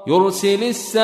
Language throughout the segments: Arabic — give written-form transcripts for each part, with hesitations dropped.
يرسل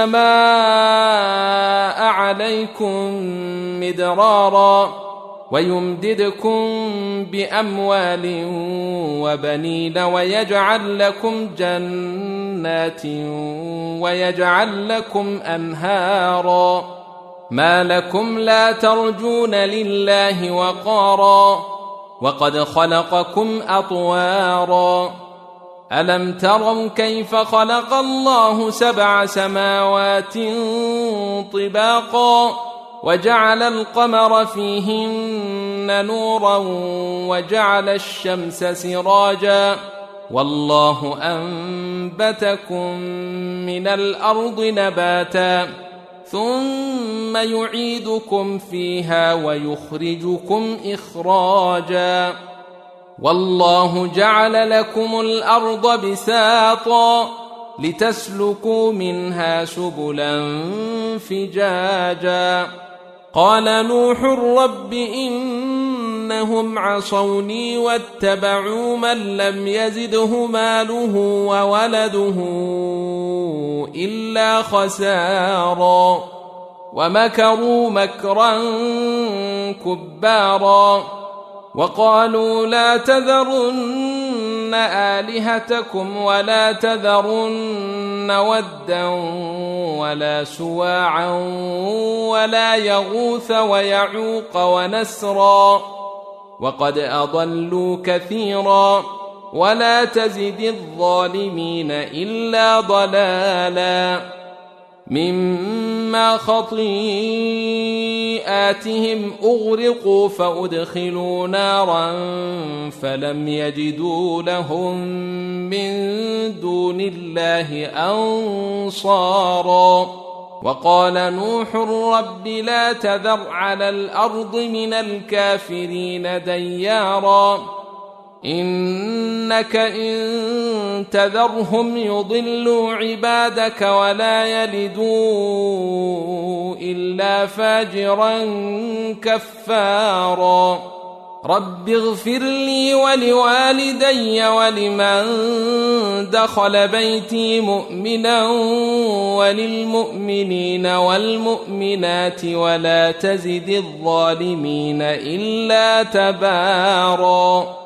السماء عليكم مدرارا ويمددكم بأموال وبنين ويجعل لكم جنات ويجعل لكم أنهارا ما لكم لا ترجون لله وقارا وقد خلقكم أطوارا ألم تروا كيف خلق الله 7 سماوات طباقا وجعل القمر فيهن نورا وجعل الشمس سراجا والله أنبتكم من الأرض نباتا ثم يعيدكم فيها ويخرجكم إخراجا والله جعل لكم الأرض بساطا لتسلكوا منها سبلا فجاجا قال نوح رب إنهم عصوني واتبعوا من لم يزده ماله وولده إلا خسارا ومكروا مكرا كبارا وقالوا لا تذرن آلهتكم ولا تذرن ودا ولا سواعا ولا يغوث ويعوق ونسرا وقد أضلوا كثيرا ولا تزد الظالمين إلا ضلالا مما خطيئاتهم أغرقوا فأدخلوا نارا فلم يجدوا لهم من دون الله أنصارا وقال نوح رب لا تذر على الأرض من الكافرين ديارا إنك إن تذرهم يضلوا عبادك ولا يلدوا إلا فاجرا كفارا رب اغفر لي ولوالدي ولمن دخل بيتي مؤمنا وللمؤمنين والمؤمنات ولا تزد الظالمين إلا تبارا